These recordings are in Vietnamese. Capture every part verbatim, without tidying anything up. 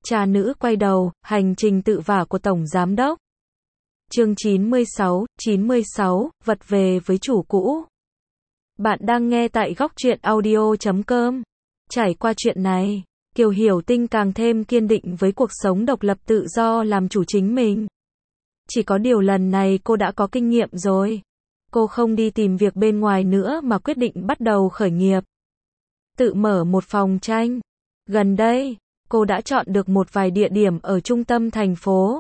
Cha nữ quay đầu, hành trình tự vả của Tổng Giám đốc. Chương chín mươi sáu, chín mươi sáu, vật về với chủ cũ. Bạn đang nghe tại góc truyện audio chấm com. Trải qua chuyện này, Kiều Hiểu Tinh càng thêm kiên định với cuộc sống độc lập tự do làm chủ chính mình. Chỉ có điều lần này cô đã có kinh nghiệm rồi. Cô không đi tìm việc bên ngoài nữa mà quyết định bắt đầu khởi nghiệp. Tự mở một phòng tranh. Gần đây, cô đã chọn được một vài địa điểm ở trung tâm thành phố.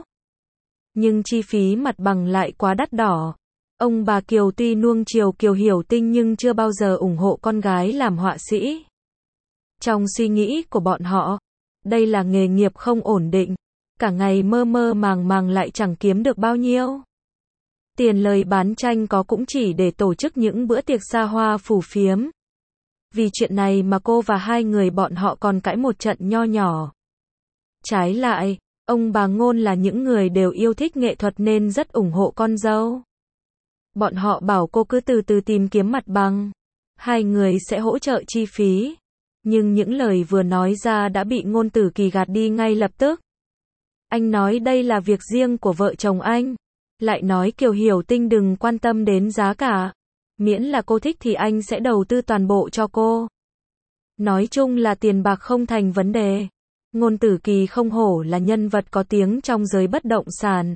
Nhưng chi phí mặt bằng lại quá đắt đỏ. Ông bà Kiều tuy nuông chiều Kiều Hiểu Tinh nhưng chưa bao giờ ủng hộ con gái làm họa sĩ. Trong suy nghĩ của bọn họ, đây là nghề nghiệp không ổn định. Cả ngày mơ mơ màng màng lại chẳng kiếm được bao nhiêu. Tiền lời bán tranh có cũng chỉ để tổ chức những bữa tiệc xa hoa phù phiếm. Vì chuyện này mà cô và hai người bọn họ còn cãi một trận nho nhỏ. Trái lại, ông bà Ngôn là những người đều yêu thích nghệ thuật nên rất ủng hộ con dâu. Bọn họ bảo cô cứ từ từ tìm kiếm mặt bằng. Hai người sẽ hỗ trợ chi phí. Nhưng những lời vừa nói ra đã bị Ngôn Tử Kỳ gạt đi ngay lập tức. Anh nói đây là việc riêng của vợ chồng anh. Lại nói Kiều Hiểu Tinh đừng quan tâm đến giá cả. Miễn là cô thích thì anh sẽ đầu tư toàn bộ cho cô. Nói chung là tiền bạc không thành vấn đề. Ngôn Tử Kỳ không hổ là nhân vật có tiếng trong giới bất động sản.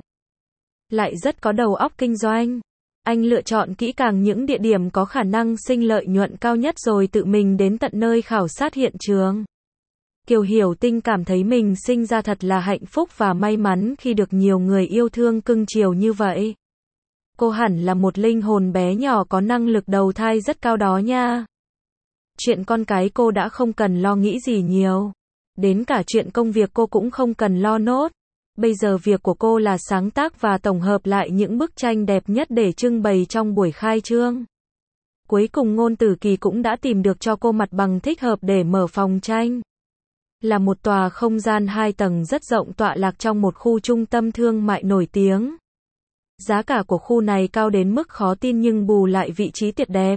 Lại rất có đầu óc kinh doanh. Anh lựa chọn kỹ càng những địa điểm có khả năng sinh lợi nhuận cao nhất rồi tự mình đến tận nơi khảo sát hiện trường. Kiều Hiểu Tinh cảm thấy mình sinh ra thật là hạnh phúc và may mắn khi được nhiều người yêu thương cưng chiều như vậy. Cô hẳn là một linh hồn bé nhỏ có năng lực đầu thai rất cao đó nha. Chuyện con cái cô đã không cần lo nghĩ gì nhiều. Đến cả chuyện công việc cô cũng không cần lo nốt. Bây giờ việc của cô là sáng tác và tổng hợp lại những bức tranh đẹp nhất để trưng bày trong buổi khai trương. Cuối cùng Ngôn Tử Kỳ cũng đã tìm được cho cô mặt bằng thích hợp để mở phòng tranh. Là một tòa không gian hai tầng rất rộng tọa lạc trong một khu trung tâm thương mại nổi tiếng. Giá cả của khu này cao đến mức khó tin nhưng bù lại vị trí tuyệt đẹp.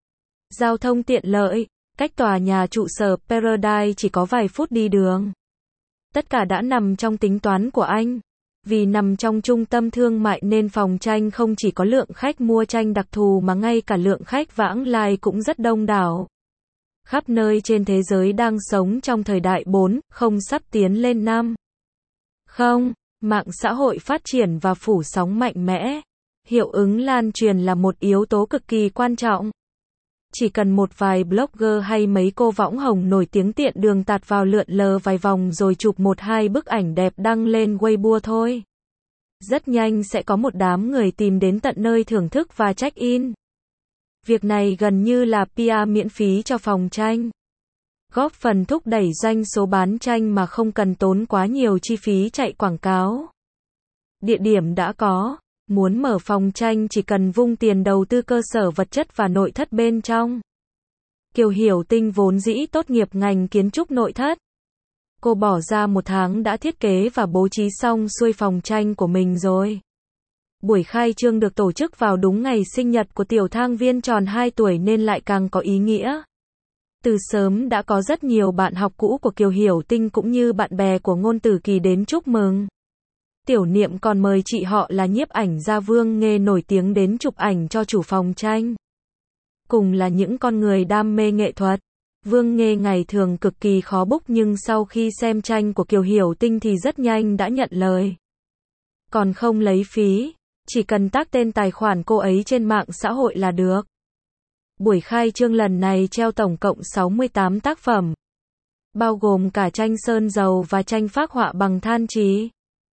Giao thông tiện lợi, cách tòa nhà trụ sở Paradise chỉ có vài phút đi đường. Tất cả đã nằm trong tính toán của anh. Vì nằm trong trung tâm thương mại nên phòng tranh không chỉ có lượng khách mua tranh đặc thù mà ngay cả lượng khách vãng lai cũng rất đông đảo. Khắp nơi trên thế giới đang sống trong thời đại bốn không sắp tiến lên năm không. Mạng xã hội phát triển và phủ sóng mạnh mẽ. Hiệu ứng lan truyền là một yếu tố cực kỳ quan trọng. Chỉ cần một vài blogger hay mấy cô võng hồng nổi tiếng tiện đường tạt vào lượn lờ vài vòng rồi chụp một hai bức ảnh đẹp đăng lên Weibo thôi. Rất nhanh sẽ có một đám người tìm đến tận nơi thưởng thức và check-in. Việc này gần như là pê e miễn phí cho phòng tranh. Góp phần thúc đẩy doanh số bán tranh mà không cần tốn quá nhiều chi phí chạy quảng cáo. Địa điểm đã có, muốn mở phòng tranh chỉ cần vung tiền đầu tư cơ sở vật chất và nội thất bên trong. Kiều Hiểu Tinh vốn dĩ tốt nghiệp ngành kiến trúc nội thất. Cô bỏ ra một tháng đã thiết kế và bố trí xong xuôi phòng tranh của mình rồi. Buổi khai trương được tổ chức vào đúng ngày sinh nhật của tiểu thang viên tròn hai tuổi nên lại càng có ý nghĩa. Từ sớm đã có rất nhiều bạn học cũ của Kiều Hiểu Tinh cũng như bạn bè của Ngôn Tử Kỳ đến chúc mừng. Tiểu Niệm còn mời chị họ là nhiếp ảnh gia Vương Nghê nổi tiếng đến chụp ảnh cho chủ phòng tranh. Cùng là những con người đam mê nghệ thuật, Vương Nghê ngày thường cực kỳ khó book nhưng sau khi xem tranh của Kiều Hiểu Tinh thì rất nhanh đã nhận lời. Còn không lấy phí, chỉ cần tag tên tài khoản cô ấy trên mạng xã hội là được. Buổi khai trương lần này treo tổng cộng sáu mươi tám tác phẩm, bao gồm cả tranh sơn dầu và tranh phác họa bằng than trì.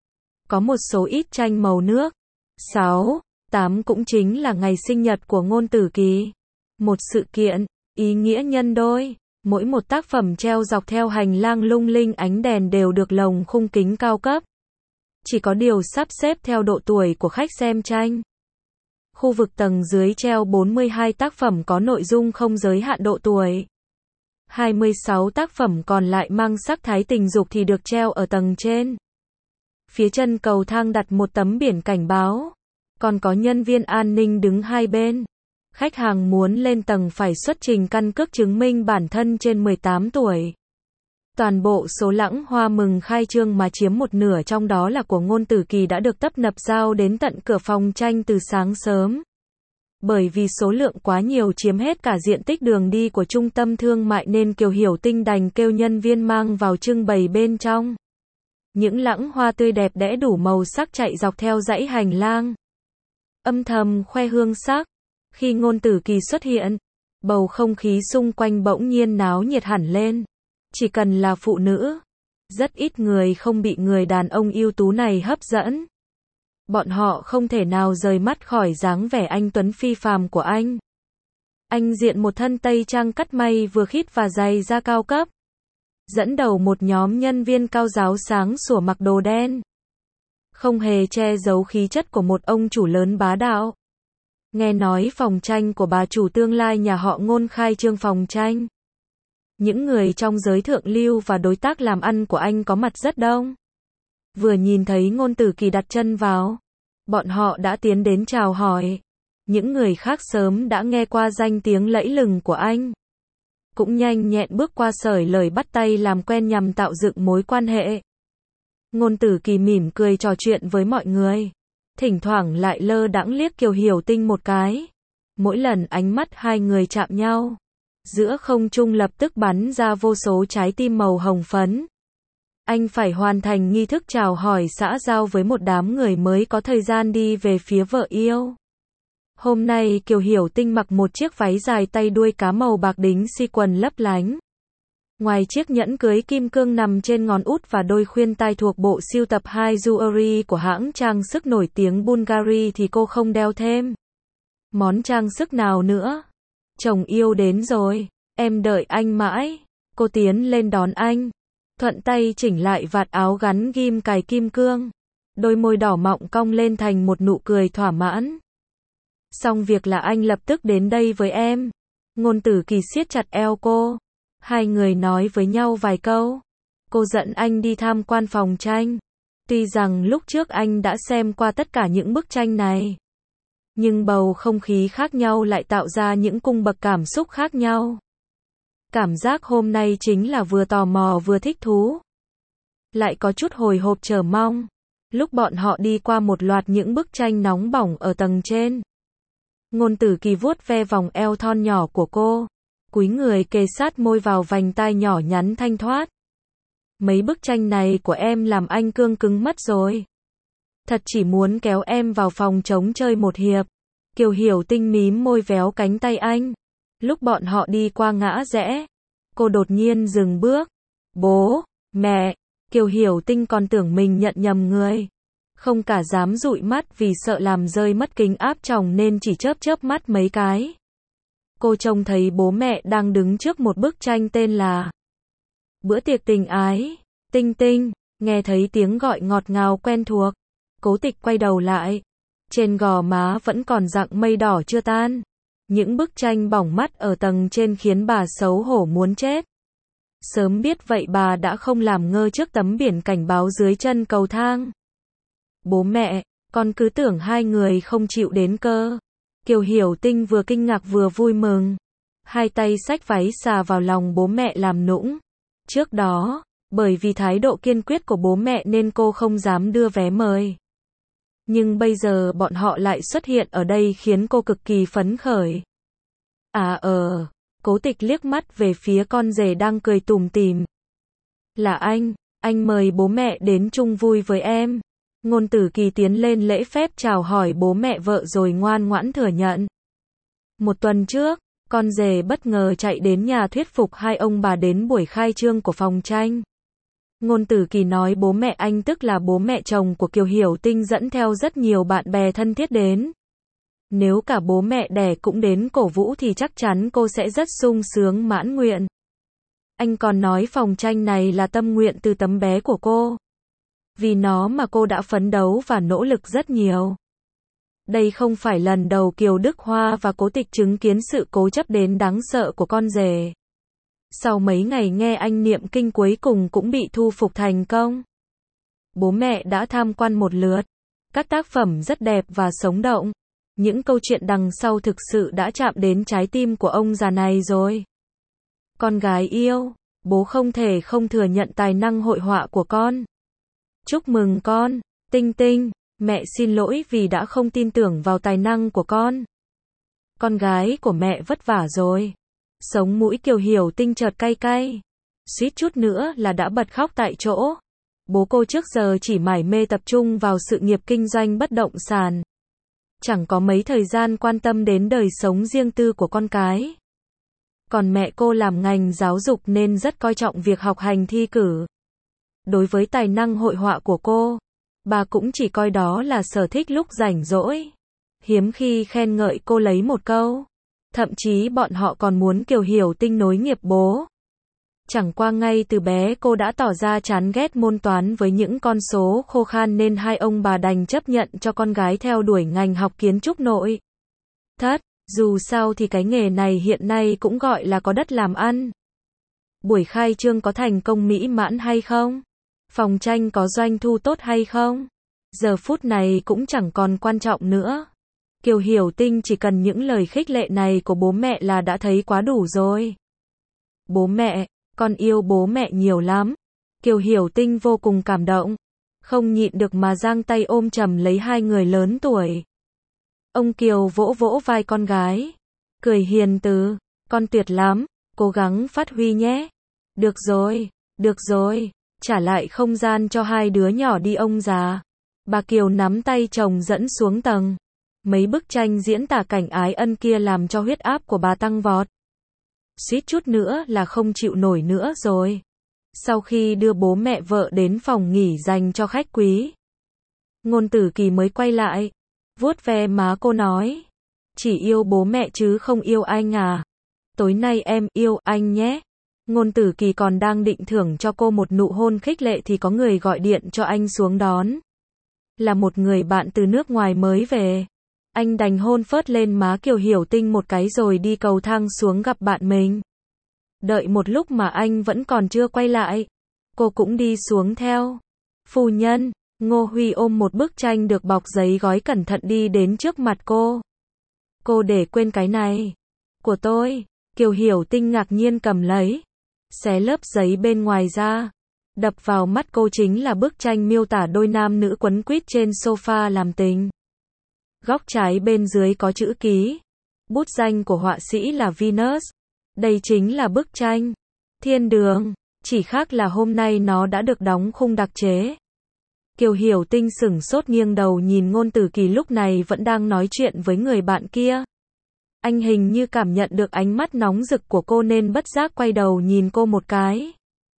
Có một số ít tranh màu nước. sáu, tám cũng chính là ngày sinh nhật của Ngôn Tử Kỳ. Một sự kiện, ý nghĩa nhân đôi. Mỗi một tác phẩm treo dọc theo hành lang lung linh ánh đèn đều được lồng khung kính cao cấp. Chỉ có điều sắp xếp theo độ tuổi của khách xem tranh. Khu vực tầng dưới treo bốn mươi hai tác phẩm có nội dung không giới hạn độ tuổi. hai mươi sáu tác phẩm còn lại mang sắc thái tình dục thì được treo ở tầng trên. Phía chân cầu thang đặt một tấm biển cảnh báo. Còn có nhân viên an ninh đứng hai bên. Khách hàng muốn lên tầng phải xuất trình căn cước chứng minh bản thân trên mười tám tuổi. Toàn bộ số lãng hoa mừng khai trương mà chiếm một nửa trong đó là của Ngôn Tử Kỳ đã được tấp nập giao đến tận cửa phòng tranh từ sáng sớm. Bởi vì số lượng quá nhiều chiếm hết cả diện tích đường đi của trung tâm thương mại nên Kiều Hiểu Tinh đành kêu nhân viên mang vào trưng bày bên trong. Những lẵng hoa tươi đẹp đẽ đủ màu sắc chạy dọc theo dãy hành lang. Âm thầm khoe hương sắc. Khi Ngôn Tử Kỳ xuất hiện, bầu không khí xung quanh bỗng nhiên náo nhiệt hẳn lên. Chỉ cần là phụ nữ, rất ít người không bị người đàn ông ưu tú này hấp dẫn. Bọn họ không thể nào rời mắt khỏi dáng vẻ anh tuấn phi phàm của anh. Anh diện một thân tây trang cắt may vừa khít và giày da cao cấp. Dẫn đầu một nhóm nhân viên cao giáo sáng sủa mặc đồ đen. Không hề che giấu khí chất của một ông chủ lớn bá đạo. Nghe nói phòng tranh của bà chủ tương lai nhà họ Ngôn khai trương phòng tranh. Những người trong giới thượng lưu và đối tác làm ăn của anh có mặt rất đông. Vừa nhìn thấy Ngôn Tử Kỳ đặt chân vào, bọn họ đã tiến đến chào hỏi. Những người khác sớm đã nghe qua danh tiếng lẫy lừng của anh. Cũng nhanh nhẹn bước qua sởi lời bắt tay làm quen nhằm tạo dựng mối quan hệ. Ngôn Tử Kỳ mỉm cười trò chuyện với mọi người. Thỉnh thoảng lại lơ đãng liếc Kiều Hiểu Tinh một cái. Mỗi lần ánh mắt hai người chạm nhau, giữa không trung lập tức bắn ra vô số trái tim màu hồng phấn. Anh phải hoàn thành nghi thức chào hỏi xã giao với một đám người mới có thời gian đi về phía vợ yêu. Hôm nay Kiều Hiểu Tinh mặc một chiếc váy dài tay đuôi cá màu bạc đính si quần lấp lánh. Ngoài chiếc nhẫn cưới kim cương nằm trên ngón út và đôi khuyên tai thuộc bộ sưu tập hai jewelry của hãng trang sức nổi tiếng Bulgari thì cô không đeo thêm món trang sức nào nữa. Chồng yêu đến rồi, em đợi anh mãi. Cô tiến lên đón anh, thuận tay chỉnh lại vạt áo gắn ghim cài kim cương. Đôi môi đỏ mọng cong lên thành một nụ cười thỏa mãn. Xong việc là anh lập tức đến đây với em. Ngôn Tử Kỳ siết chặt eo cô. Hai người nói với nhau vài câu. Cô dẫn anh đi tham quan phòng tranh. Tuy rằng lúc trước anh đã xem qua tất cả những bức tranh này, nhưng bầu không khí khác nhau lại tạo ra những cung bậc cảm xúc khác nhau. Cảm giác hôm nay chính là vừa tò mò vừa thích thú. Lại có chút hồi hộp chờ mong. Lúc bọn họ đi qua một loạt những bức tranh nóng bỏng ở tầng trên. Ngôn Tử Kỳ vuốt ve vòng eo thon nhỏ của cô. Cúi người kề sát môi vào vành tai nhỏ nhắn thanh thoát. Mấy bức tranh này của em làm anh cương cứng mất rồi. Thật chỉ muốn kéo em vào phòng trống chơi một hiệp. Kiều Hiểu Tinh mím môi véo cánh tay anh. Lúc bọn họ đi qua ngã rẽ, cô đột nhiên dừng bước. Bố, mẹ, Kiều Hiểu Tinh còn tưởng mình nhận nhầm người. Không cả dám dụi mắt vì sợ làm rơi mất kính áp tròng nên chỉ chớp chớp mắt mấy cái. Cô trông thấy bố mẹ đang đứng trước một bức tranh tên là Bữa tiệc tình ái. Tinh Tinh, nghe thấy tiếng gọi ngọt ngào quen thuộc. Cố Tịch quay đầu lại. Trên gò má vẫn còn dặng mây đỏ chưa tan. Những bức tranh bỏng mắt ở tầng trên khiến bà xấu hổ muốn chết. Sớm biết vậy bà đã không làm ngơ trước tấm biển cảnh báo dưới chân cầu thang. Bố mẹ, con cứ tưởng hai người không chịu đến cơ. Kiều Hiểu Tinh vừa kinh ngạc vừa vui mừng. Hai tay xách váy xà vào lòng bố mẹ làm nũng. Trước đó, bởi vì thái độ kiên quyết của bố mẹ nên cô không dám đưa vé mời. Nhưng bây giờ bọn họ lại xuất hiện ở đây khiến cô cực kỳ phấn khởi. À ờ, Cố Tịch liếc mắt về phía con rể đang cười tủm tỉm. Là anh, anh mời bố mẹ đến chung vui với em. Ngôn Tử Kỳ tiến lên lễ phép chào hỏi bố mẹ vợ rồi ngoan ngoãn thừa nhận. Một tuần trước, con rể bất ngờ chạy đến nhà thuyết phục hai ông bà đến buổi khai trương của phòng tranh. Ngôn Tử Kỳ nói bố mẹ anh tức là bố mẹ chồng của Kiều Hiểu Tinh dẫn theo rất nhiều bạn bè thân thiết đến. Nếu cả bố mẹ đẻ cũng đến cổ vũ thì chắc chắn cô sẽ rất sung sướng mãn nguyện. Anh còn nói phòng tranh này là tâm nguyện từ tấm bé của cô. Vì nó mà cô đã phấn đấu và nỗ lực rất nhiều. Đây không phải lần đầu Kiều Đức Hoa và Cố Tịch chứng kiến sự cố chấp đến đáng sợ của con rể. Sau mấy ngày nghe anh niệm kinh cuối cùng cũng bị thu phục thành công. Bố mẹ đã tham quan một lượt. Các tác phẩm rất đẹp và sống động. Những câu chuyện đằng sau thực sự đã chạm đến trái tim của ông già này rồi. Con gái yêu, Bố không thể không thừa nhận tài năng hội họa của con. Chúc mừng con, Tinh Tinh, mẹ xin lỗi vì đã không tin tưởng vào tài năng của con. Con gái của mẹ vất vả rồi. Sống mũi Kiều Hiểu Tinh chợt cay cay. Suýt chút nữa là đã bật khóc tại chỗ. Bố cô trước giờ chỉ mải mê tập trung vào sự nghiệp kinh doanh bất động sản. Chẳng có mấy thời gian quan tâm đến đời sống riêng tư của con cái. Còn mẹ cô làm ngành giáo dục nên rất coi trọng việc học hành thi cử. Đối với tài năng hội họa của cô, bà cũng chỉ coi đó là sở thích lúc rảnh rỗi. Hiếm khi khen ngợi cô lấy một câu. Thậm chí bọn họ còn muốn Kiều Hiểu Tinh nối nghiệp bố. Chẳng qua ngay từ bé cô đã tỏ ra chán ghét môn toán với những con số khô khan nên hai ông bà đành chấp nhận cho con gái theo đuổi ngành học kiến trúc nội thất. Dù sao thì cái nghề này hiện nay cũng gọi là có đất làm ăn. Buổi khai trương có thành công mỹ mãn hay không? Phòng tranh có doanh thu tốt hay không? Giờ phút này cũng chẳng còn quan trọng nữa. Kiều Hiểu Tinh chỉ cần những lời khích lệ này của bố mẹ là đã thấy quá đủ rồi. Bố mẹ, con yêu bố mẹ nhiều lắm. Kiều Hiểu Tinh vô cùng cảm động. Không nhịn được mà giang tay ôm chầm lấy hai người lớn tuổi. Ông Kiều vỗ vỗ vai con gái. Cười hiền từ. Con tuyệt lắm, cố gắng phát huy nhé. Được rồi, được rồi. Trả lại không gian cho hai đứa nhỏ đi ông già. Bà Kiều nắm tay chồng dẫn xuống tầng. Mấy bức tranh diễn tả cảnh ái ân kia làm cho huyết áp của bà tăng vọt. Suýt chút nữa là không chịu nổi nữa rồi. Sau khi đưa bố mẹ vợ đến phòng nghỉ dành cho khách quý, Ngôn Tử Kỳ mới quay lại, vuốt ve má cô nói. Chỉ yêu bố mẹ chứ không yêu anh à? Tối nay em yêu anh nhé. Ngôn Tử Kỳ còn đang định thưởng cho cô một nụ hôn khích lệ thì có người gọi điện cho anh xuống đón. Là một người bạn từ nước ngoài mới về. Anh đành hôn phớt lên má Kiều Hiểu Tinh một cái rồi đi cầu thang xuống gặp bạn mình. Đợi một lúc mà anh vẫn còn chưa quay lại, cô cũng đi xuống theo. Phu nhân, Ngô Huy ôm một bức tranh được bọc giấy gói cẩn thận đi đến trước mặt cô. Cô để quên cái này. Của tôi. Kiều Hiểu Tinh ngạc nhiên cầm lấy. Xé lớp giấy bên ngoài ra. Đập vào mắt cô chính là bức tranh miêu tả đôi nam nữ quấn quýt trên sofa làm tình. Góc trái bên dưới có chữ ký. Bút danh của họa sĩ là Venus. Đây chính là bức tranh Thiên Đường. Chỉ khác là hôm nay nó đã được đóng khung đặc chế. Kiều Hiểu Tinh sửng sốt nghiêng đầu nhìn Ngôn Tử Kỳ lúc này vẫn đang nói chuyện với người bạn kia. Anh hình như cảm nhận được ánh mắt nóng rực của cô nên bất giác quay đầu nhìn cô một cái.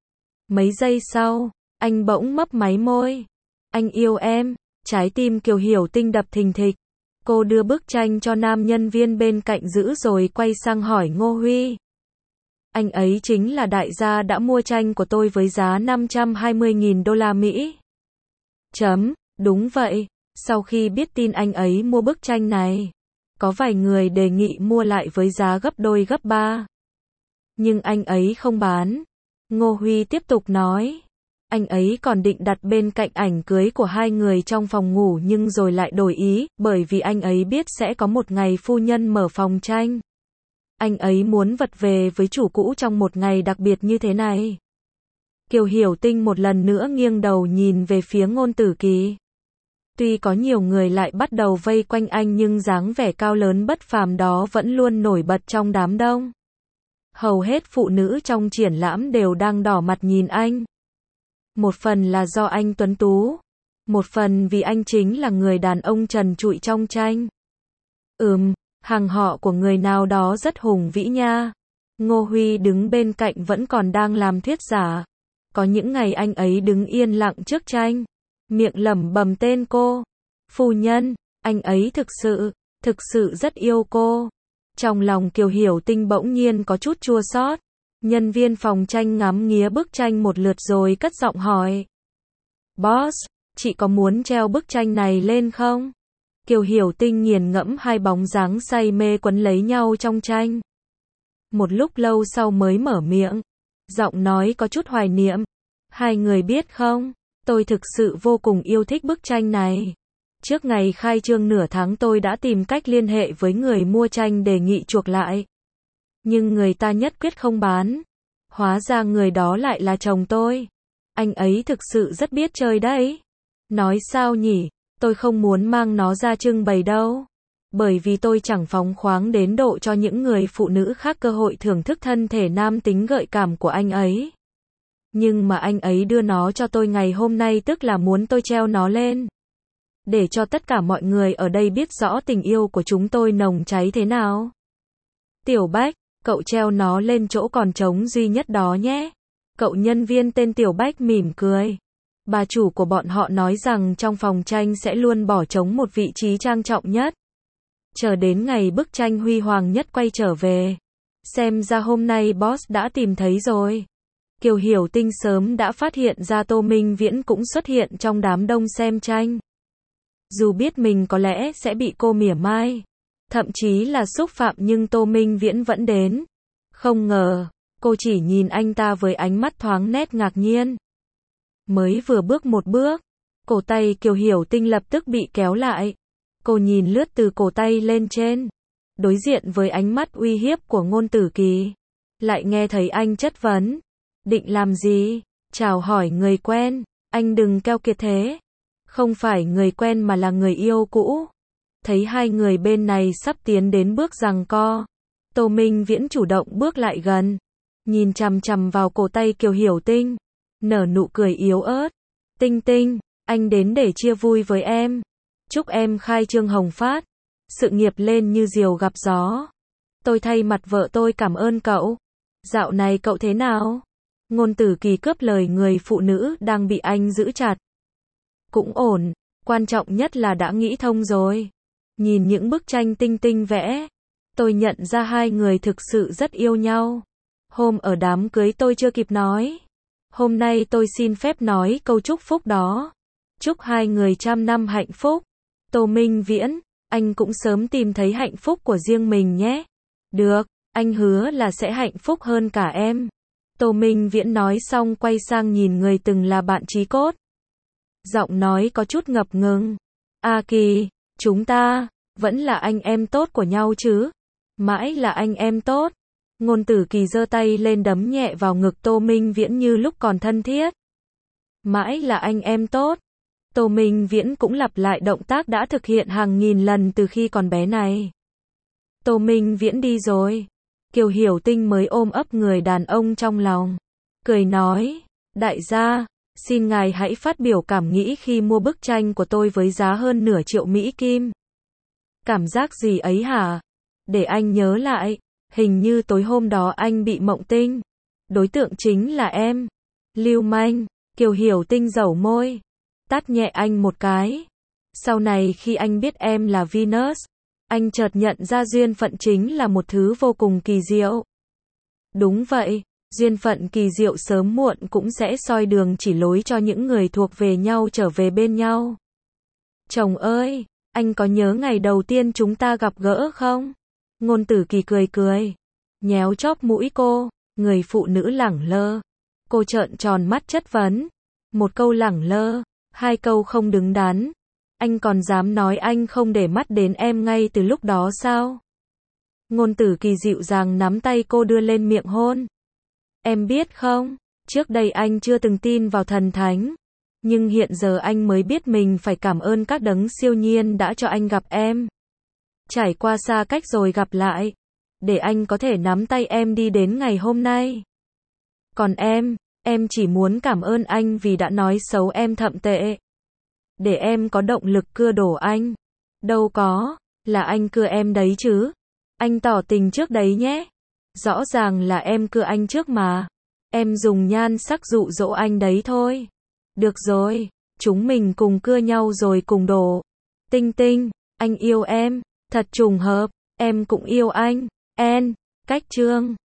Mấy giây sau, anh bỗng mấp máy môi. Anh yêu em. Trái tim Kiều Hiểu Tinh đập thình thịch. Cô đưa bức tranh cho nam nhân viên bên cạnh giữ rồi quay sang hỏi Ngô Huy. Anh ấy chính là đại gia đã mua tranh của tôi với giá năm trăm hai mươi nghìn đô la Mỹ. Chấm, đúng vậy. Sau khi biết tin anh ấy mua bức tranh này, có vài người đề nghị mua lại với giá gấp đôi gấp ba. Nhưng anh ấy không bán. Ngô Huy tiếp tục nói. Anh ấy còn định đặt bên cạnh ảnh cưới của hai người trong phòng ngủ nhưng rồi lại đổi ý, bởi vì anh ấy biết sẽ có một ngày phu nhân mở phòng tranh. Anh ấy muốn vật về với chủ cũ trong một ngày đặc biệt như thế này. Kiều Hiểu Tinh một lần nữa nghiêng đầu nhìn về phía Ngôn Tử Kỳ. Tuy có nhiều người lại bắt đầu vây quanh anh nhưng dáng vẻ cao lớn bất phàm đó vẫn luôn nổi bật trong đám đông. Hầu hết phụ nữ trong triển lãm đều đang đỏ mặt nhìn anh. Một phần là do anh tuấn tú, một phần vì anh chính là người đàn ông trần trụi trong tranh. Ừm, hàng họ của người nào đó rất hùng vĩ nha. Ngô Huy đứng bên cạnh vẫn còn đang làm thuyết giả. Có những ngày anh ấy đứng yên lặng trước tranh, miệng lẩm bẩm tên cô. Phu nhân, anh ấy thực sự, thực sự rất yêu cô. Trong lòng Kiều Hiểu Tinh bỗng nhiên có chút chua xót. Nhân viên phòng tranh ngắm nghía bức tranh một lượt rồi cất giọng hỏi. Boss, chị có muốn treo bức tranh này lên không? Kiều Hiểu Tinh nghiền ngẫm hai bóng dáng say mê quấn lấy nhau trong tranh. Một lúc lâu sau mới mở miệng. Giọng nói có chút hoài niệm. Hai người biết không, tôi thực sự vô cùng yêu thích bức tranh này. Trước ngày khai trương nửa tháng tôi đã tìm cách liên hệ với người mua tranh đề nghị chuộc lại. Nhưng người ta nhất quyết không bán. Hóa ra người đó lại là chồng tôi. Anh ấy thực sự rất biết chơi đấy. Nói sao nhỉ, tôi không muốn mang nó ra trưng bày đâu. Bởi vì tôi chẳng phóng khoáng đến độ cho những người phụ nữ khác cơ hội thưởng thức thân thể nam tính gợi cảm của anh ấy. Nhưng mà anh ấy đưa nó cho tôi ngày hôm nay tức là muốn tôi treo nó lên. Để cho tất cả mọi người ở đây biết rõ tình yêu của chúng tôi nồng cháy thế nào. Tiểu Bách, cậu treo nó lên chỗ còn trống duy nhất đó nhé. Cậu nhân viên tên Tiểu Bách mỉm cười. Bà chủ của bọn họ nói rằng trong phòng tranh sẽ luôn bỏ trống một vị trí trang trọng nhất. Chờ đến ngày bức tranh huy hoàng nhất quay trở về. Xem ra hôm nay boss đã tìm thấy rồi. Kiều Hiểu Tinh sớm đã phát hiện ra Tô Minh Viễn cũng xuất hiện trong đám đông xem tranh. Dù biết mình có lẽ sẽ bị cô mỉa mai, thậm chí là xúc phạm nhưng Tô Minh Viễn vẫn đến. Không ngờ, cô chỉ nhìn anh ta với ánh mắt thoáng nét ngạc nhiên. Mới vừa bước một bước, cổ tay Kiều Hiểu Tinh lập tức bị kéo lại. Cô nhìn lướt từ cổ tay lên trên, đối diện với ánh mắt uy hiếp của Ngôn Tử Kỳ. Lại nghe thấy anh chất vấn. Định làm gì? Chào hỏi người quen, anh đừng keo kiệt thế. Không phải người quen mà là người yêu cũ. Thấy hai người bên này sắp tiến đến bước giằng co. Tô Minh Viễn chủ động bước lại gần. Nhìn chằm chằm vào cổ tay Kiều Hiểu Tinh. Nở nụ cười yếu ớt. Tinh Tinh, anh đến để chia vui với em. Chúc em khai trương hồng phát. Sự nghiệp lên như diều gặp gió. Tôi thay mặt vợ tôi cảm ơn cậu. Dạo này cậu thế nào? Ngôn Tử Kỳ cướp lời người phụ nữ đang bị anh giữ chặt. Cũng ổn, quan trọng nhất là đã nghĩ thông rồi. Nhìn những bức tranh Tinh Tinh vẽ, tôi nhận ra hai người thực sự rất yêu nhau. Hôm ở đám cưới tôi chưa kịp nói. Hôm nay tôi xin phép nói câu chúc phúc đó. Chúc hai người trăm năm hạnh phúc. Tô Minh Viễn, anh cũng sớm tìm thấy hạnh phúc của riêng mình nhé. Được, anh hứa là sẽ hạnh phúc hơn cả em. Tô Minh Viễn nói xong quay sang nhìn người từng là bạn chí cốt. Giọng nói có chút ngập ngừng. A Kỳ, chúng ta, vẫn là anh em tốt của nhau chứ? Mãi là anh em tốt. Ngôn Tử Kỳ giơ tay lên đấm nhẹ vào ngực Tô Minh Viễn như lúc còn thân thiết. Mãi là anh em tốt. Tô Minh Viễn cũng lặp lại động tác đã thực hiện hàng nghìn lần từ khi còn bé này. Tô Minh Viễn đi rồi. Kiều Hiểu Tinh mới ôm ấp người đàn ông trong lòng. Cười nói, đại gia, xin ngài hãy phát biểu cảm nghĩ khi mua bức tranh của tôi với giá hơn nửa triệu Mỹ Kim. Cảm giác gì ấy hả? Để anh nhớ lại, hình như tối hôm đó anh bị mộng tinh. Đối tượng chính là em. Lưu manh, Kiều Hiểu Tinh dẩu môi. Tát nhẹ anh một cái. Sau này khi anh biết em là Venus, anh chợt nhận ra duyên phận chính là một thứ vô cùng kỳ diệu. Đúng vậy, duyên phận kỳ diệu sớm muộn cũng sẽ soi đường chỉ lối cho những người thuộc về nhau trở về bên nhau. Chồng ơi, anh có nhớ ngày đầu tiên chúng ta gặp gỡ không? Ngôn Tử Kỳ cười cười, nhéo chóp mũi cô, người phụ nữ lẳng lơ. Cô trợn tròn mắt chất vấn. Một câu lẳng lơ, hai câu không đứng đắn. Anh còn dám nói anh không để mắt đến em ngay từ lúc đó sao? Ngôn Tử Kỳ dịu dàng nắm tay cô đưa lên miệng hôn. Em biết không, trước đây anh chưa từng tin vào thần thánh. Nhưng hiện giờ anh mới biết mình phải cảm ơn các đấng siêu nhiên đã cho anh gặp em. Trải qua xa cách rồi gặp lại. Để anh có thể nắm tay em đi đến ngày hôm nay. Còn em, em chỉ muốn cảm ơn anh vì đã nói xấu em thậm tệ. Để em có động lực cưa đổ anh. Đâu có, là anh cưa em đấy chứ. Anh tỏ tình trước đấy nhé. Rõ ràng là em cưa anh trước mà. Em dùng nhan sắc dụ dỗ anh đấy thôi. Được rồi, chúng mình cùng cưa nhau rồi cùng đổ. Tinh Tinh, anh yêu em, thật trùng hợp, em cũng yêu anh. En, cách chương.